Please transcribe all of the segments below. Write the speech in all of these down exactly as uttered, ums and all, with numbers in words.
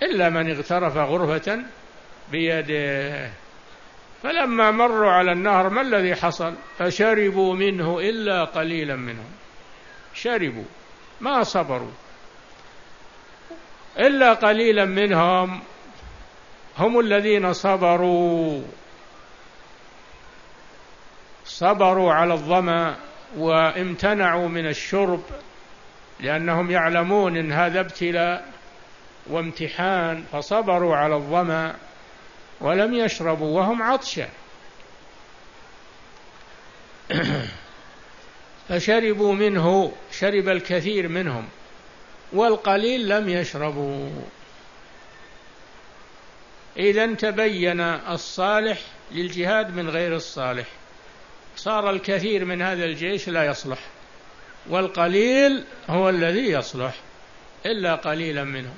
إلا من اغترف غرفة بيده. فلما مروا على النهر ما الذي حصل؟ فشربوا منه إلا قليلا منهم، شربوا ما صبروا، إلا قليلا منهم هم الذين صبروا صبروا على الظمأ وامتنعوا من الشرب، لأنهم يعلمون أن هذا ابتلاء وامتحان، فصبروا على الظمأ ولم يشربوا وهم عطشى. فشربوا منه، شرب الكثير منهم، والقليل لم يشربوا. إذن تبين الصالح للجهاد من غير الصالح، صار الكثير من هذا الجيش لا يصلح، والقليل هو الذي يصلح، إلا قليلا منهم.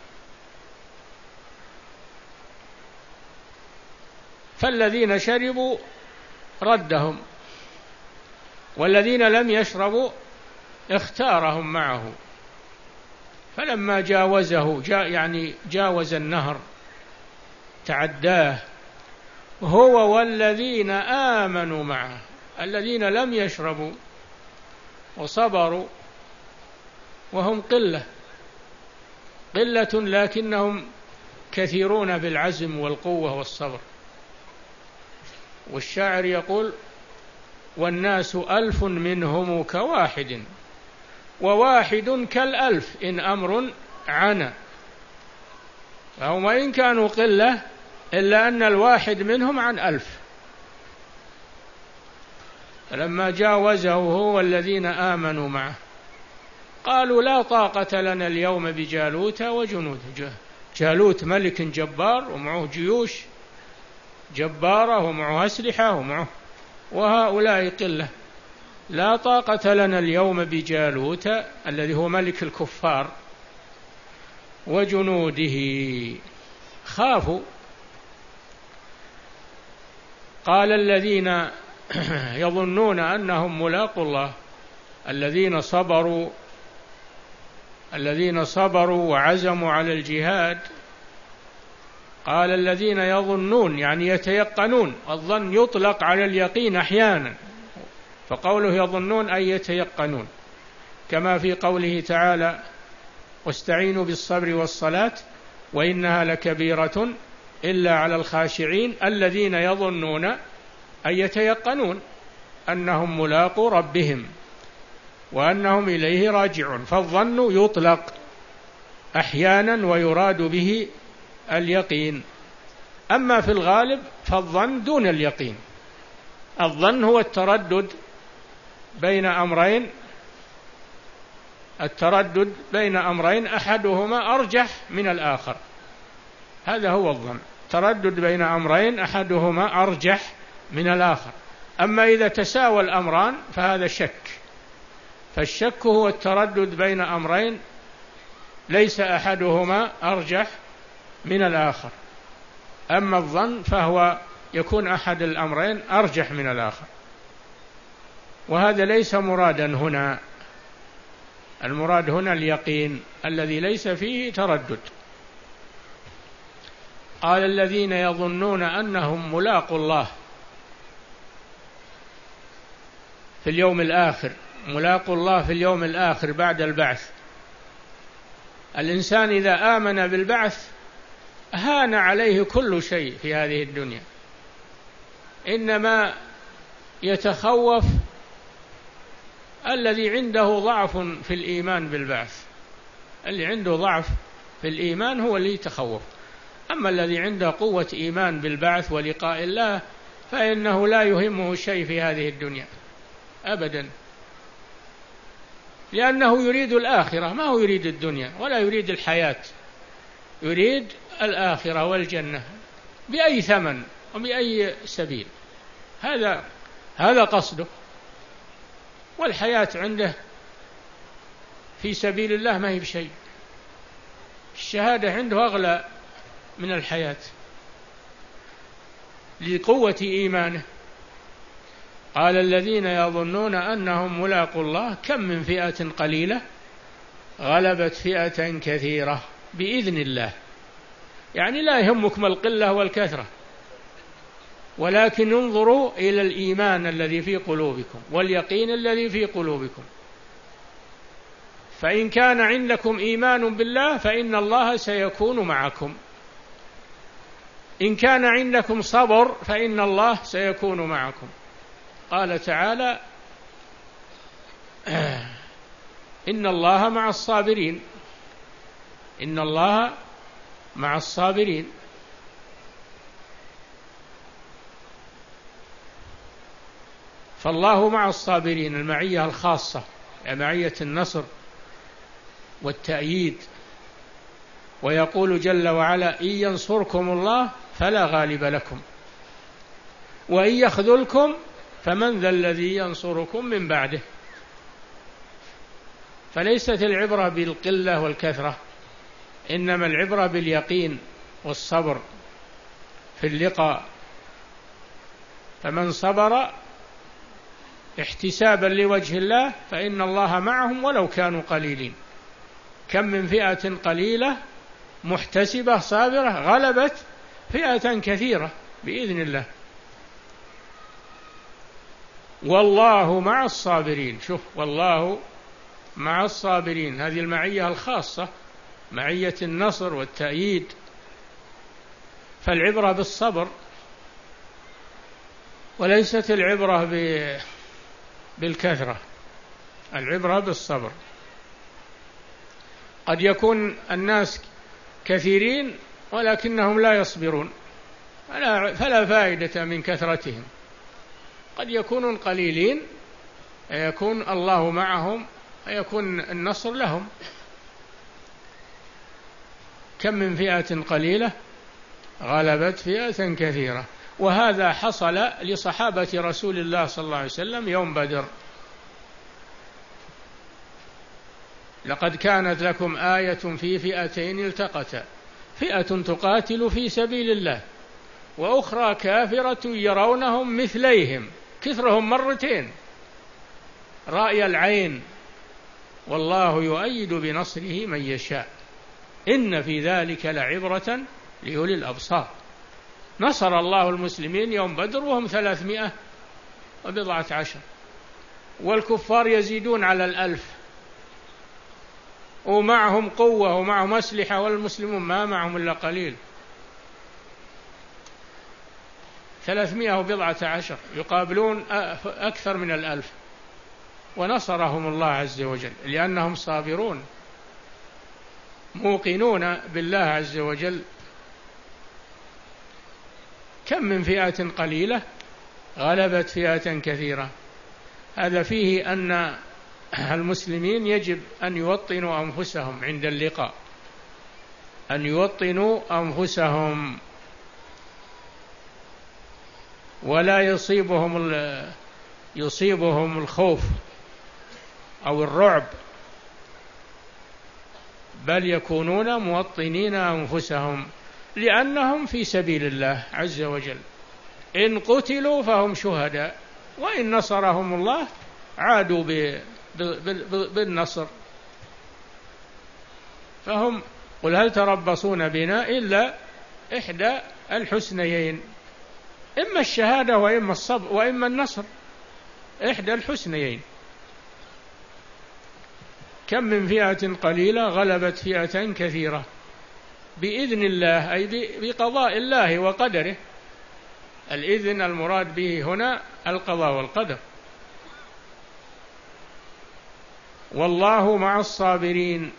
فالذين شربوا ردهم، والذين لم يشربوا اختارهم معه. فلما جاوزه جا يعني جاوز النهر، تعداه هو والذين آمنوا معه، الذين لم يشربوا وصبروا، وهم قلة قلة لكنهم كثيرون بالعزم والقوة والصبر. والشاعر يقول: والناس ألف منهم كواحد، وواحد كالألف إن أمر عنا. فهم وإن كانوا قلة إلا أن الواحد منهم عن ألف. فلما جاوزه هو والذين آمنوا معه قالوا: لا طاقة لنا اليوم بجالوت وجنوده. جالوت ملك جبار ومعه جيوش جبارة ومعه أسلحة ومعه، وهؤلاء قلة. لا طاقة لنا اليوم بجالوت الذي هو ملك الكفار وجنوده. خافوا. قال الذين يظنون أنهم ملاقوا الله، الذين صبروا الذين صبروا وعزموا على الجهاد. قال الذين يظنون يعني يتيقنون، الظن يطلق على اليقين أحيانا، فقوله يظنون أي يتيقنون، كما في قوله تعالى: واستعينوا بالصبر والصلاة وإنها لكبيرة إلا على الخاشعين الذين يظنون أي يتيقنون أنهم ملاقوا ربهم وأنهم إليه راجعون. فالظن يطلق أحيانا ويراد به اليقين، أما في الغالب فالظن دون اليقين. الظن هو التردد بين أمرين التردد بين أمرين أحدهما أرجح من الآخر، هذا هو الظن، تردد بين أمرين أحدهما أرجح من الآخر. أما إذا تساوى الأمران فهذا شك، فالشك هو التردد بين أمرين ليس أحدهما أرجح من الآخر. أما الظن فهو يكون أحد الأمرين أرجح من الآخر، وهذا ليس مرادا هنا. المراد هنا اليقين الذي ليس فيه تردد. قال الذين يظنون أنهم ملاقوا الله في اليوم الآخر، ملاقوا الله في اليوم الآخر بعد البعث. الإنسان إذا آمن بالبعث هان عليه كل شيء في هذه الدنيا، إنما يتخوف الذي عنده ضعف في الإيمان بالبعث. اللي عنده ضعف في الإيمان هو اللي يتخوف، أما الذي عنده قوة إيمان بالبعث ولقاء الله فإنه لا يهمه شيء في هذه الدنيا أبدا، لأنه يريد الآخرة، ما هو يريد الدنيا ولا يريد الحياة، يريد الآخرة والجنة بأي ثمن وبأي سبيل، هذا هذا قصده. والحياة عنده في سبيل الله ما هي بشيء، الشهادة عنده أغلى من الحياة لقوة إيمانه. قال الذين يظنون أنهم ملاقوا الله كم من فئة قليلة غلبت فئة كثيرة بإذن الله. يعني لا يهمكم القلة والكثرة، ولكن انظروا إلى الإيمان الذي في قلوبكم واليقين الذي في قلوبكم. فإن كان عندكم إيمان بالله فإن الله سيكون معكم، إن كان عندكم صبر فإن الله سيكون معكم. قال تعالى: إن الله مع الصابرين، إن الله مع الصابرين. فالله مع الصابرين، المعية الخاصة، معية النصر والتأييد. ويقول جل وعلا: إن ينصركم الله فلا غالب لكم وإن يخذلكم فمن ذا الذي ينصركم من بعده. فليست العبرة بالقلة والكثرة، إنما العبرة باليقين والصبر في اللقاء. فمن صبر احتسابا لوجه الله فإن الله معهم ولو كانوا قليلين. كم من فئة قليلة محتسبة صابرة غلبت فئة كثيرة بإذن الله. والله مع الصابرين. شوف، والله مع الصابرين، هذه المعية الخاصة، معية النصر والتأييد. فالعبرة بالصبر وليست العبرة بالكثرة، العبرة بالصبر. قد يكون الناس كثيرين ولكنهم لا يصبرون، فلا فائدة من كثرتهم. قد يكونون قليلين يكون الله معهم ويكون النصر لهم. كم من فئة قليلة غلبت فئة كثيرة. وهذا حصل لصحابة رسول الله صلى الله عليه وسلم يوم بدر: لقد كانت لكم آية في فئتين التقتا، فئة تقاتل في سبيل الله وأخرى كافرة يرونهم مثليهم، كثرهم مرتين رأي العين، والله يؤيد بنصره من يشاء، إن في ذلك لعبرة لأولي الأبصار. نصر الله المسلمين يوم بدر وهم ثلاثمائة وبضعة عشر، والكفار يزيدون على الألف، ومعهم قوة ومعهم أسلحة، والمسلمون ما معهم إلا قليل، ثلاثمائة وبضعة عشر يقابلون أكثر من الألف، ونصرهم الله عز وجل لأنهم صابرون موقنون بالله عز وجل. كم من فئة قليلة غلبت فئة كثيرة. هذا فيه أن المسلمين يجب أن يوطنوا أنفسهم عند اللقاء، أن يوطنوا أنفسهم ولا يصيبهم يصيبهم الخوف أو الرعب، بل يكونون موطنين أنفسهم لأنهم في سبيل الله عز وجل. إن قتلوا فهم شهداء، وإن نصرهم الله عادوا بالنصر. فهم قل هل تربصون بنا إلا إحدى الحسنيين، إما الشهادة وإما الصبر وإما النصر، إحدى الحسنيين. كم من فئة قليلة غلبت فئة كثيرة بإذن الله، أي بقضاء الله وقدره. الإذن المراد به هنا القضاء والقدر. والله مع الصابرين.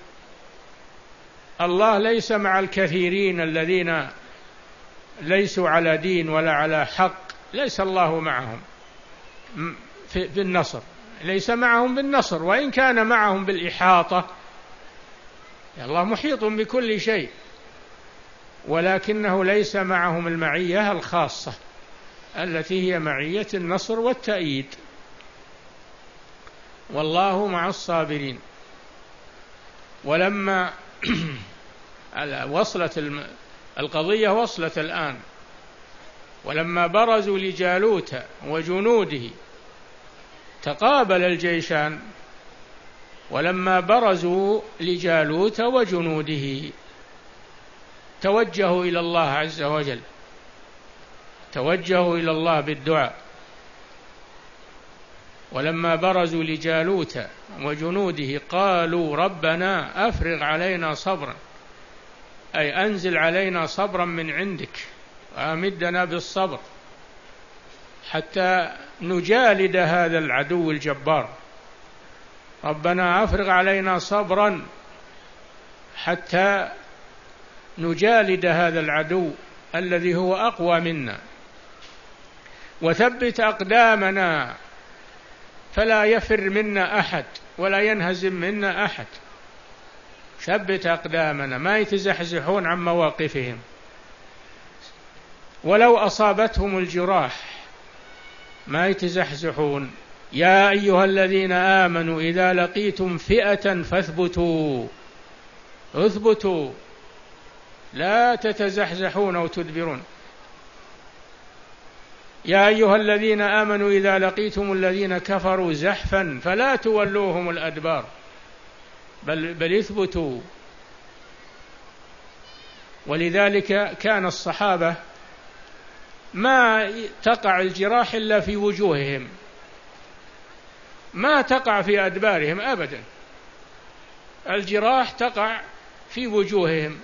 الله ليس مع الكثيرين الذين ليسوا على دين ولا على حق، ليس الله معهم في النصر، ليس معهم بالنصر، وإن كان معهم بالإحاطة، الله محيط بكل شيء، ولكنه ليس معهم المعية الخاصة التي هي معية النصر والتأييد. والله مع الصابرين. ولما وصلت القضية وصلت الآن، ولما برزوا لجالوت وجنوده تقابل الجيشان، ولما برزوا لجالوت وجنوده توجهوا إلى الله عز وجل، توجهوا إلى الله بالدعاء. ولما برزوا لجالوت وجنوده قالوا ربنا أفرغ علينا صبرا، أي أنزل علينا صبرا من عندك وأمدنا بالصبر حتى نجالد هذا العدو الجبار. ربنا أفرغ علينا صبرا حتى نجالد هذا العدو الذي هو أقوى منا، وثبت أقدامنا فلا يفر منا أحد ولا ينهزم منا أحد. ثبت أقدامنا، ما يتزحزحون عن مواقفهم ولو أصابتهم الجراح، ما يتزحزحون. يا أيها الذين آمنوا إذا لقيتم فئة فاثبتوا، اثبتوا لا تتزحزحون أو تدبرون. يا أيها الذين آمنوا إذا لقيتم الذين كفروا زحفا فلا تولوهم الأدبار بل, بل اثبتوا. ولذلك كان الصحابة ما تقع الجراح إلا في وجوههم، ما تقع في أدبارهم أبدا، الجراح تقع في وجوههم،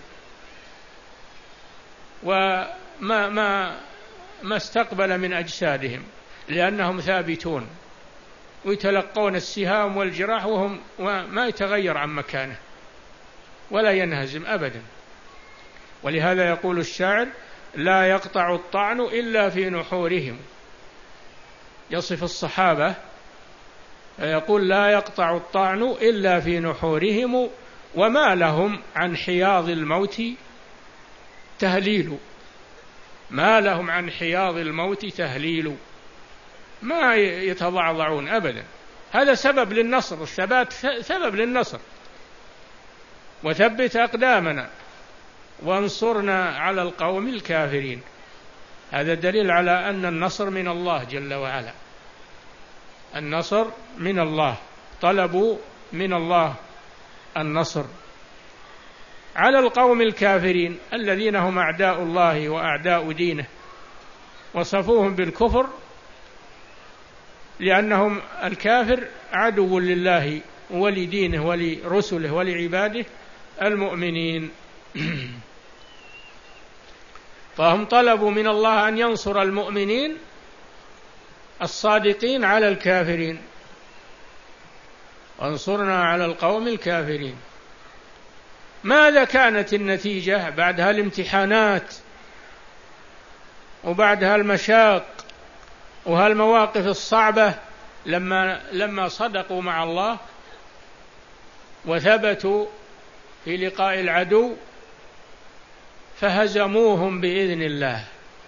وما ما ما استقبل من أجسادهم، لأنهم ثابتون ويتلقون السهام والجراح وهم ما يتغير عن مكانه ولا ينهزم أبدا. ولهذا يقول الشاعر لا يقطع الطعن إلا في نحورهم، يصف الصحابة يقول لا يقطع الطعن إلا في نحورهم وما لهم عن حياض الموت تهليل، ما لهم عن حياض الموت تهليل، ما يتضعضعون أبدا. هذا سبب للنصر، الثبات سبب للنصر. وثبت أقدامنا وانصرنا على القوم الكافرين، هذا دليل على أن النصر من الله جل وعلا، النصر من الله، طلبوا من الله النصر على القوم الكافرين الذين هم أعداء الله وأعداء دينه، وصفوهم بالكفر لأنهم الكافر عدو لله ولدينه ولرسله ولعباده المؤمنين. فهم طلبوا من الله أن ينصر المؤمنين الصادقين على الكافرين، وانصرنا على القوم الكافرين. ماذا كانت النتيجة بعدها؟ الامتحانات وبعدها المشاق وهالمواقف الصعبة، لما لما صدقوا مع الله وثبتوا في لقاء العدو فهزموهم بإذن الله،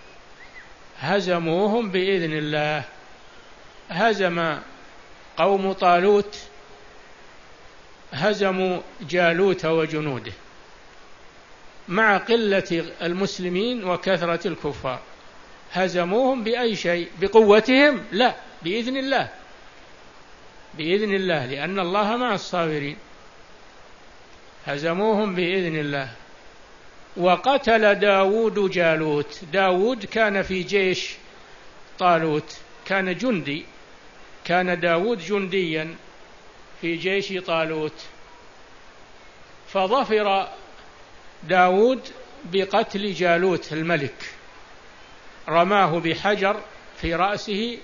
هزموهم بإذن الله. هزم قوم طالوت، هزموا جالوت وجنوده مع قلة المسلمين وكثرة الكفار. هزموهم بأي شيء؟ بقوتهم؟ لا، بإذن الله، بإذن الله، لأن الله مع الصابرين. هزموهم بإذن الله. وقتل داود جالوت، داود كان في جيش طالوت، كان جندي، كان داود جنديا في جيش طالوت، فظفر داود بقتل جالوت الملك، رماه بحجر في رأسه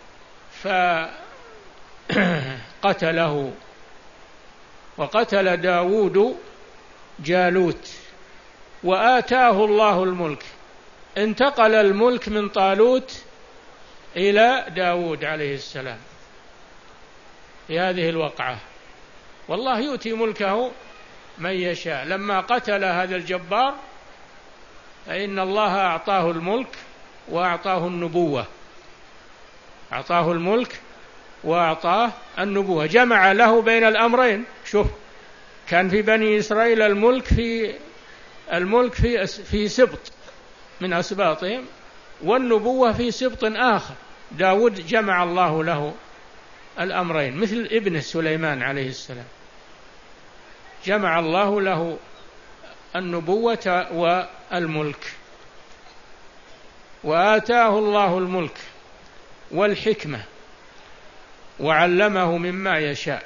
فقتله. وقتل داود جالوت وآتاه الله الملك، انتقل الملك من طالوت إلى داود عليه السلام في هذه الوقعة. والله يؤتي ملكه من يشاء. لما قتل هذا الجبار فإن الله أعطاه الملك وأعطاه النبوة، أعطاه الملك وأعطاه النبوة، جمع له بين الأمرين. شوف، كان في بني إسرائيل الملك في الملك في في سبط من أسباطهم، والنبوة في سبط آخر. داود جمع الله له الأمرين، مثل ابنه سليمان عليه السلام، جمع الله له النبوة والملك، وآتاه الله الملك والحكمة وعلمه مما يشاء.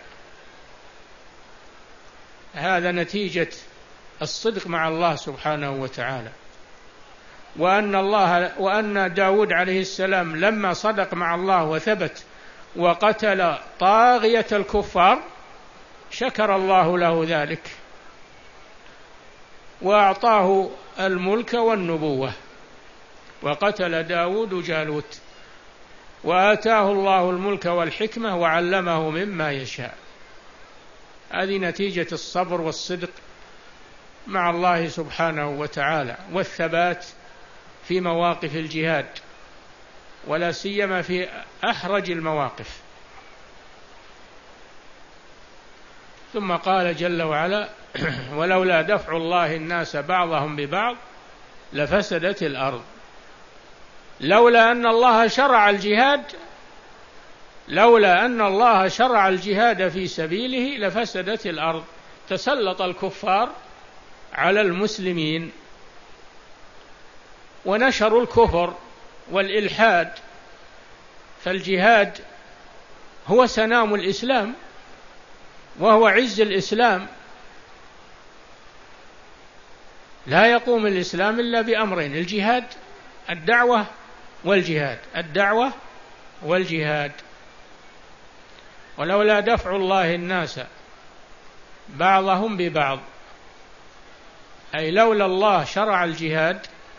هذا نتيجة الصدق مع الله سبحانه وتعالى. وأن الله وأن داود عليه السلام لما صدق مع الله وثبت وقتل طاغية الكفار شكر الله له ذلك وأعطاه الملك والنبوة. وقتل داود جالوت وآتاه الله الملك والحكمة وعلمه مما يشاء. هذه نتيجة الصبر والصدق مع الله سبحانه وتعالى والثبات في مواقف الجهاد، ولا سيما في أحرج المواقف. ثم قال جل وعلا: ولولا دفع الله الناس بعضهم ببعض لفسدت الأرض. لولا أن الله شرع الجهاد لولا أن الله شرع الجهاد في سبيله لفسدت الأرض. تسلط الكفار على المسلمين ونشروا الكفر والإلحاد، فالجهاد هو سنام الإسلام وهو عز الإسلام. لا يقوم الإسلام إلا بأمرين: الجهاد الدعوة والجهاد الدعوة والجهاد. ولولا دفع الله الناس بعضهم ببعض، أي لولا الله شرع الجهاد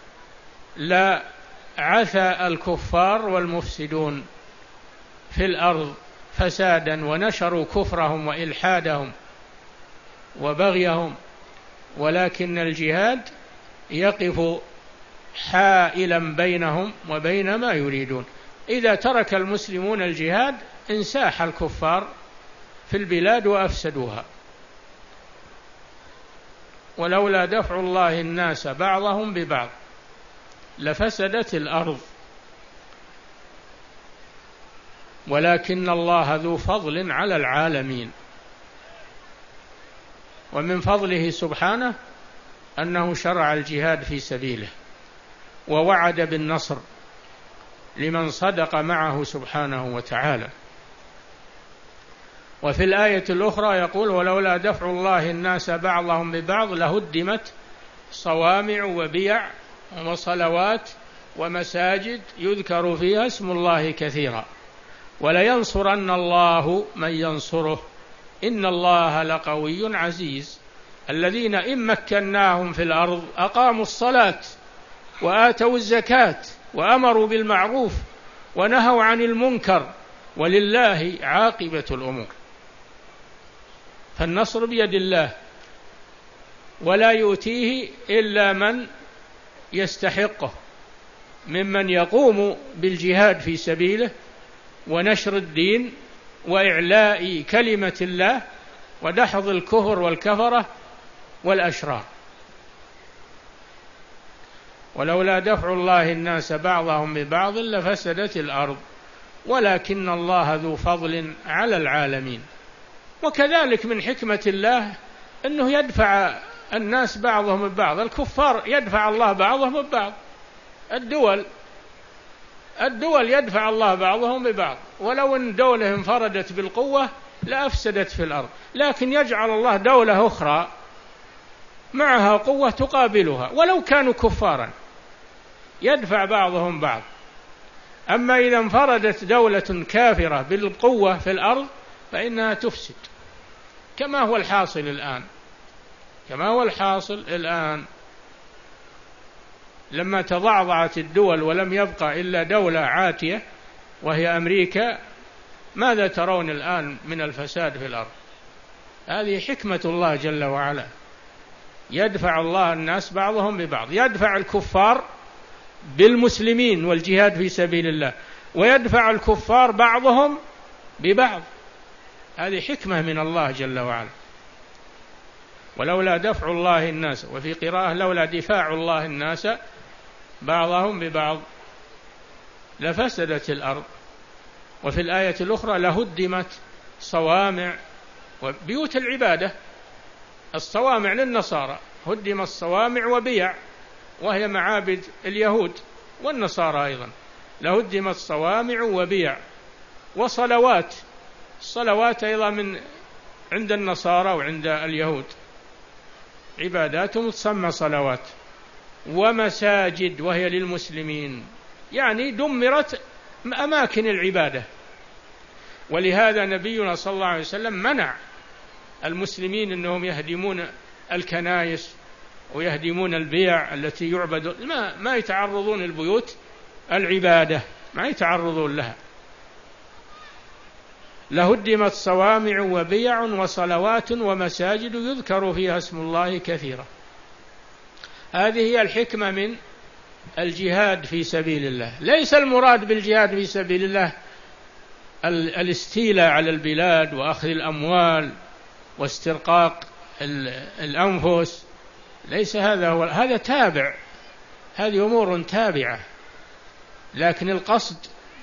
لعثى الكفار والمفسدون في الأرض فسادا ونشروا كفرهم وإلحادهم وبغيهم، ولكن الجهاد يقف حائلا بينهم وبين ما يريدون. إذا ترك المسلمون الجهاد انساح الكفار في البلاد وأفسدوها. ولولا دفع الله الناس بعضهم ببعض لفسدت الأرض ولكن الله ذو فضل على العالمين. ومن فضله سبحانه أنه شرع الجهاد في سبيله ووعد بالنصر لمن صدق معه سبحانه وتعالى. وفي الآية الأخرى يقول: ولولا دفع الله الناس بعضهم ببعض لهدمت صوامع وبيع وصلوات ومساجد يذكر فيها اسم الله كثيرا ولينصرن الله من ينصره إن الله لقوي عزيز. الذين إن مكناهم في الأرض أقاموا الصلاة وآتوا الزكاة وأمروا بالمعروف ونهوا عن المنكر ولله عاقبة الأمور. فالنصر بيد الله ولا يؤتيه إلا من يستحقه ممن يقوم بالجهاد في سبيله ونشر الدين وإعلاء كلمة الله ودحض الكفر والكفرة والأشرار. ولولا دفع الله الناس بعضهم ببعض لفسدت الأرض ولكن الله ذو فضل على العالمين. وكذلك من حكمة الله أنه يدفع الناس بعضهم ببعض. الكفار يدفع الله بعضهم ببعض، الدول الدول يدفع الله بعضهم ببعض. ولو أن دولة انفردت بالقوة لأفسدت في الأرض، لكن يجعل الله دولة أخرى معها قوة تقابلها ولو كانوا كفارا، يدفع بعضهم بعض. أما إذا انفردت دولة كافرة بالقوة في الأرض فإنها تفسد، كما هو الحاصل الآن كما هو الحاصل الآن لما تضعضعت الدول ولم يبقى إلا دولة عاتية وهي أمريكا. ماذا ترون الآن من الفساد في الأرض؟ هذه حكمة الله جل وعلا. يدفع الله الناس بعضهم ببعض، يدفع الكفار بالمسلمين والجهاد في سبيل الله، ويدفع الكفار بعضهم ببعض. هذه حكمة من الله جل وعلا. ولولا دفع الله الناس، وفي قراءة لولا دفاع الله الناس بعضهم ببعض لفسدت الأرض. وفي الآية الأخرى لهدمت صوامع وبيوت العبادة. الصوامع للنصارى هدم الصوامع وبيع، وهي معابد اليهود والنصارى أيضا. لهدم الصوامع وبيع وصلوات، الصلوات أيضا من عند النصارى وعند اليهود عباداتهم تسمى صلوات، ومساجد وهي للمسلمين، يعني دمرت أماكن العبادة. ولهذا نبينا صلى الله عليه وسلم منع المسلمين أنهم يهدمون الكنائس ويهدمون البيع التي يعبد، ما, ما يتعرضون البيوت العبادة، ما يتعرضون لها. لهدمت صوامع وبيع وصلوات ومساجد يذكر فيها اسم الله كثيرا. هذه هي الحكمة من الجهاد في سبيل الله. ليس المراد بالجهاد في سبيل الله الاستيلاء على البلاد وأخذ الأموال واسترقاق الأنفس، ليس هذا هو، هذا تابع، هذه أمور تابعة، لكن القصد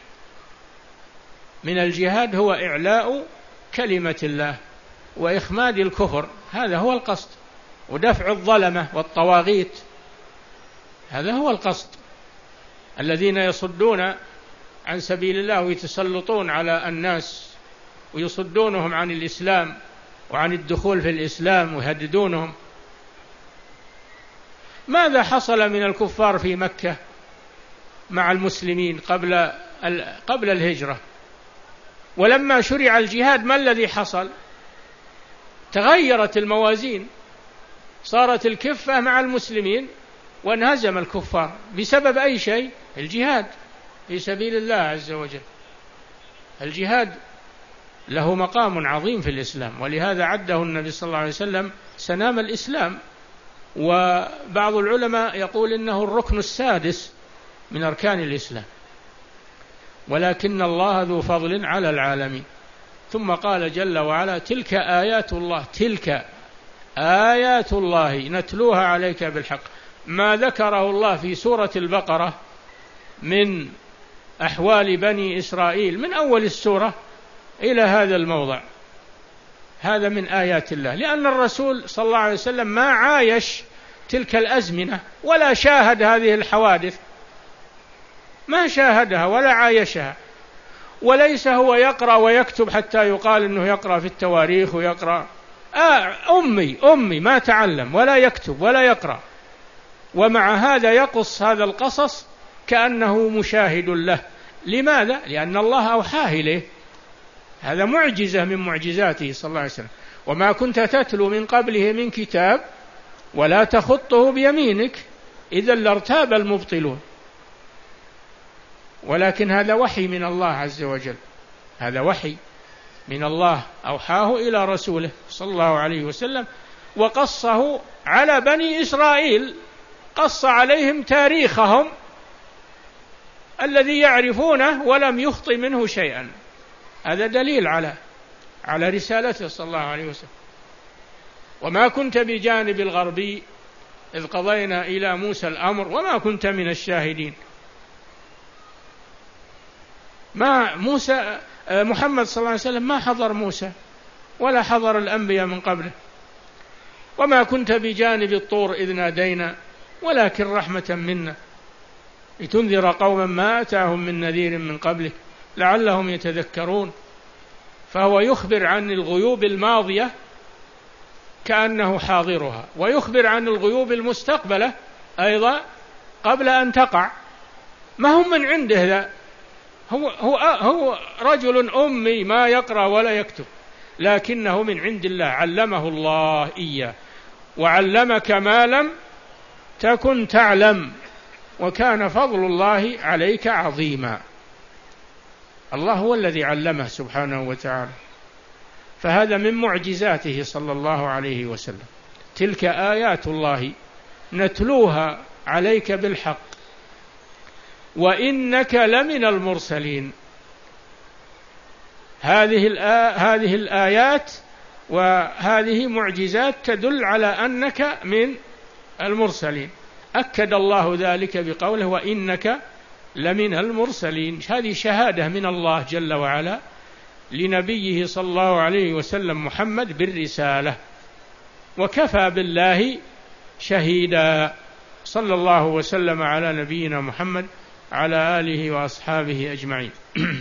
من الجهاد هو إعلاء كلمة الله وإخماد الكفر، هذا هو القصد، ودفع الظلمة والطواغيت، هذا هو القصد. الذين يصدون عن سبيل الله ويتسلطون على الناس ويصدونهم عن الإسلام وعن الدخول في الإسلام ويهددونهم. ماذا حصل من الكفار في مكة مع المسلمين قبل قبل الهجرة؟ ولما شرع الجهاد ما الذي حصل؟ تغيرت الموازين، صارت الكفة مع المسلمين وانهزم الكفار بسبب أي شيء؟ الجهاد في سبيل الله عز وجل. الجهاد له مقام عظيم في الإسلام، ولهذا عده النبي صلى الله عليه وسلم سنام الإسلام، وبعض العلماء يقول إنه الركن السادس من أركان الإسلام، ولكن الله ذو فضل على العالمين. ثم قال جل وعلا: تلك آيات الله، تلك آيات الله نتلوها عليك بالحق. ما ذكره الله في سورة البقرة من أحوال بني إسرائيل من أول السورة إلى هذا الموضع، هذا من آيات الله، لأن الرسول صلى الله عليه وسلم ما عايش تلك الأزمنة ولا شاهد هذه الحوادث، ما شاهدها ولا عايشها، وليس هو يقرأ ويكتب حتى يقال أنه يقرأ في التواريخ ويقرأ. آه أمي أمي ما تعلم ولا يكتب ولا يقرأ، ومع هذا يقص هذا القصص كأنه مشاهد له. لماذا؟ لأن الله أوحاه إليه، هذا معجزة من معجزاته صلى الله عليه وسلم. وما كنت تتلو من قبله من كتاب ولا تخطه بيمينك إذا لارتاب المبطلون، ولكن هذا وحي من الله عز وجل، هذا وحي من الله أوحاه إلى رسوله صلى الله عليه وسلم، وقصه على بني إسرائيل، قص عليهم تاريخهم الذي يعرفونه ولم يخطئ منه شيئا. هذا دليل على على رسالته صلى الله عليه وسلم. وما كنت بجانب الغربي إذ قضينا إلى موسى الأمر وما كنت من الشاهدين. ما موسى محمد صلى الله عليه وسلم ما حضر موسى ولا حضر الأنبياء من قبله. وما كنت بجانب الطور إذ نادينا ولكن رحمة منا لتنذر قوما ما أتاهم من نذير من قبلك لعلهم يتذكرون. فهو يخبر عن الغيوب الماضية كأنه حاضرها، ويخبر عن الغيوب المستقبلة أيضا قبل أن تقع. ما هم من عنده ذا، هو, هو, هو رجل أمي ما يقرأ ولا يكتب، لكنه من عند الله، علمه الله إياه وعلمك ما لم تكن تعلم وكان فضل الله عليك عظيما. الله هو الذي علمه سبحانه وتعالى، فهذا من معجزاته صلى الله عليه وسلم. تلك آيات الله نتلوها عليك بالحق وإنك لمن المرسلين. هذه هذه الآيات وهذه معجزات تدل على أنك من المرسلين. أكد الله ذلك بقوله وإنك لمن المرسلين. هذه شهادة من الله جل وعلا لنبيه صلى الله عليه وسلم محمد بالرسالة، وكفى بالله شهيدا. صلى الله وسلم على نبينا محمد على آله وأصحابه أجمعين.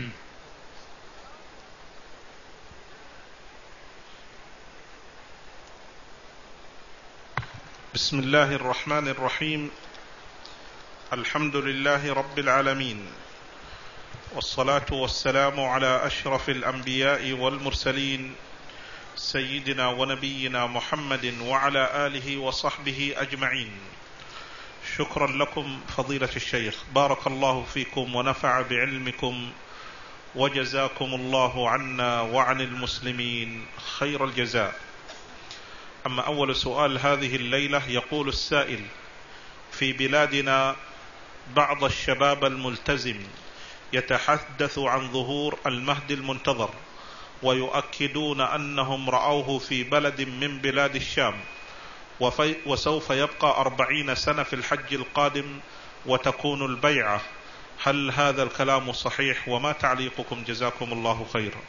بسم الله الرحمن الرحيم. الحمد لله رب العالمين، والصلاة والسلام على أشرف الأنبياء والمرسلين سيدنا ونبينا محمد وعلى آله وصحبه أجمعين. شكرا لكم فضيلة الشيخ، بارك الله فيكم ونفع بعلمكم، وجزاكم الله عنا وعن المسلمين خير الجزاء. أما أول سؤال هذه الليلة، يقول السائل: في بلادنا بعض الشباب الملتزم يتحدث عن ظهور المهدي المنتظر، ويؤكدون أنهم رأوه في بلد من بلاد الشام، وسوف يبقى أربعين سنة في الحج القادم وتكون البيعة. هل هذا الكلام صحيح؟ وما تعليقكم جزاكم الله خيرا؟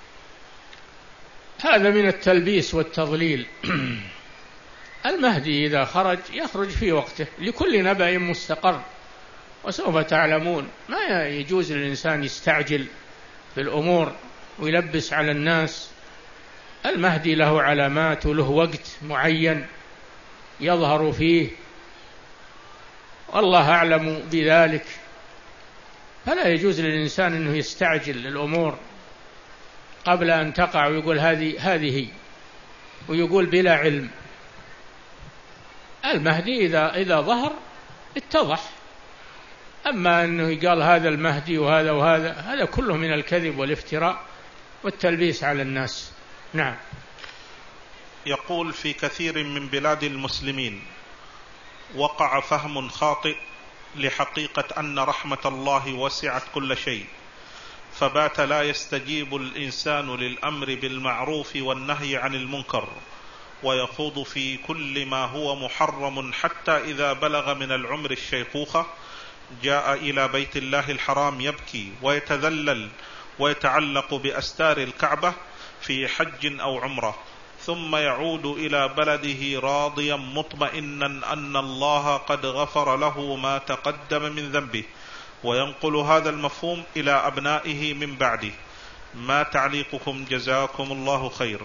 هذا من التلبيس والتضليل. المهدي إذا خرج يخرج في وقته، لكل نبأ مستقر، وسوف تعلمون. ما يجوز للإنسان يستعجل في الأمور ويلبس على الناس. المهدي له علامات وله وقت معين يظهر فيه، والله أعلم بذلك. فلا يجوز للإنسان أنه يستعجل الأمور قبل أن تقع ويقول هذه هذه ويقول بلا علم. المهدي إذا إذا ظهر اتضح. أما أنه قال هذا المهدي وهذا وهذا، هذا كله من الكذب والافتراء والتلبيس على الناس. نعم. يقول: في كثير من بلاد المسلمين وقع فهم خاطئ لحقيقة أن رحمة الله وسعت كل شيء، فبات لا يستجيب الإنسان للأمر بالمعروف والنهي عن المنكر، ويخوض في كل ما هو محرم، حتى إذا بلغ من العمر الشيخوخة جاء إلى بيت الله الحرام يبكي ويتذلل ويتعلق بأستار الكعبة في حج أو عمرة، ثم يعود إلى بلده راضيا مطمئنا أن الله قد غفر له ما تقدم من ذنبه، وينقل هذا المفهوم إلى أبنائه من بعده. ما تعليقكم جزاكم الله خير؟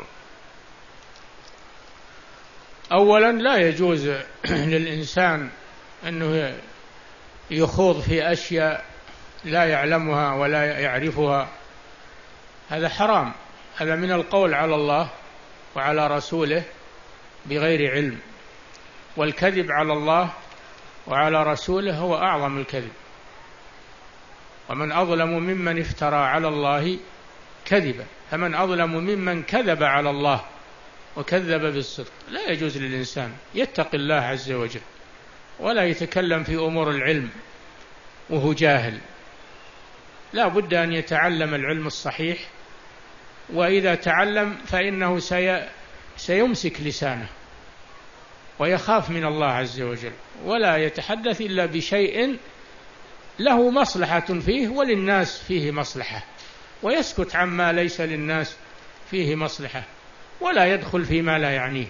أولا، لا يجوز للإنسان أنه يخوض في أشياء لا يعلمها ولا يعرفها، هذا حرام. هذا من القول على الله وعلى رسوله بغير علم، والكذب على الله وعلى رسوله هو أعظم الكذب. ومن أظلم ممن افترى على الله كذبا، فمن أظلم ممن كذب على الله وكذب بالصدق. لا يجوز للإنسان يتقي الله عز وجل ولا يتكلم في أمور العلم وهو جاهل. لا بد أن يتعلم العلم الصحيح، وإذا تعلم فإنه سي... سيمسك لسانه ويخاف من الله عز وجل، ولا يتحدث إلا بشيء له مصلحة فيه وللناس فيه مصلحة، ويسكت عما ليس للناس فيه مصلحة، ولا يدخل فيما لا يعنيه.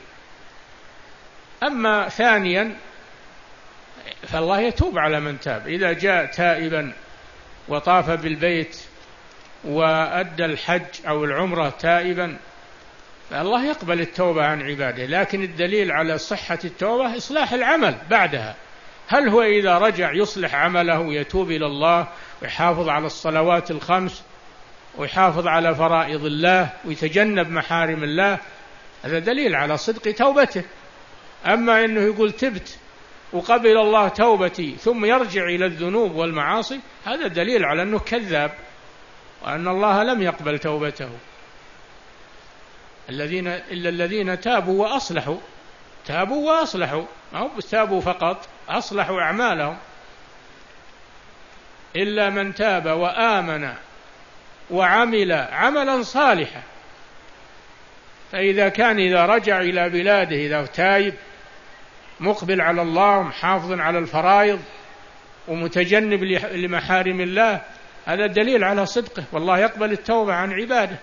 أما ثانيا، فالله يتوب على من تاب. إذا جاء تائبا وطاف بالبيت وأدى الحج أو العمرة تائبا، فالله يقبل التوبة عن عباده. لكن الدليل على صحة التوبة إصلاح العمل بعدها. هل هو إذا رجع يصلح عمله ويتوب إلى الله ويحافظ على الصلوات الخمس ويحافظ على فرائض الله ويتجنب محارم الله، هذا دليل على صدق توبته. أما أنه يقول تبت وقبل الله توبتي ثم يرجع إلى الذنوب والمعاصي، هذا دليل على أنه كذاب وأن الله لم يقبل توبته. الذين إلا الذين تابوا وأصلحوا، تابوا وأصلحوا، ما هو تابوا فقط، أصلحوا أعمالهم. إلا من تاب وآمن وعمل عملا صالحا. فإذا كان إذا رجع إلى بلاده إذا تايب مقبل على الله محافظ على الفرائض ومتجنب لمحارم الله، هذا دليل على صدقه، والله يقبل التوبة عن عباده.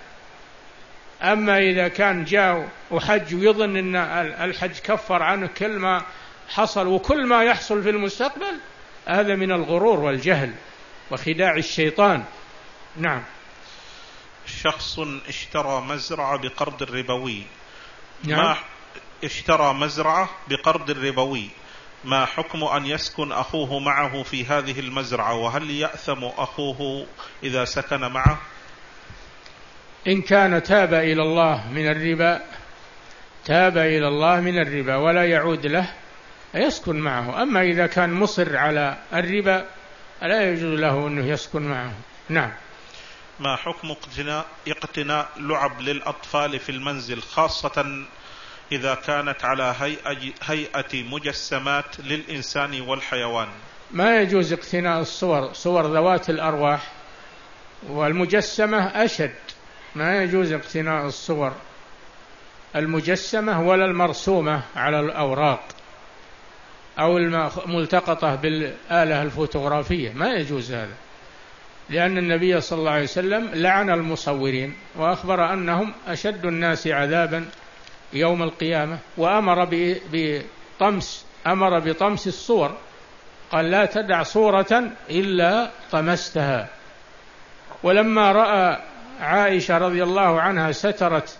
أما إذا كان جاء وحج ويظن أن الحج كفر عنه كل ما حصل وكل ما يحصل في المستقبل، هذا من الغرور والجهل وخداع الشيطان. نعم. شخص اشترى مزرعة بقرض ربوي. نعم. ما اشترى مزرعة بقرض ربوي، ما حكم أن يسكن أخوه معه في هذه المزرعة، وهل يأثم أخوه إذا سكن معه؟ إن كان تاب إلى الله من الربا، تاب إلى الله من الربا ولا يعود له، يسكن معه. أما إذا كان مصر على الربا لا يجوز له أنه يسكن معه. نعم. ما حكم اقتناء اقتناء لعب للأطفال في المنزل، خاصة إذا كانت على هيئة, هيئة مجسمات للإنسان والحيوان؟ ما يجوز اقتناء الصور، صور ذوات الأرواح، والمجسمة أشد. ما يجوز اقتناء الصور المجسمة ولا المرسومة على الأوراق أو الملتقطة بالآلة الفوتوغرافية، ما يجوز هذا، لأن النبي صلى الله عليه وسلم لعن المصورين وأخبر أنهم أشد الناس عذابا يوم القيامة، وأمر بطمس أمر بطمس الصور، قال لا تدع صورة إلا طمستها. ولما رأى عائشة رضي الله عنها سترت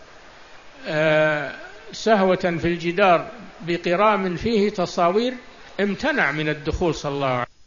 سهوة في الجدار بقرام فيه تصاوير، امتنع من الدخول صلى الله عليه وسلم.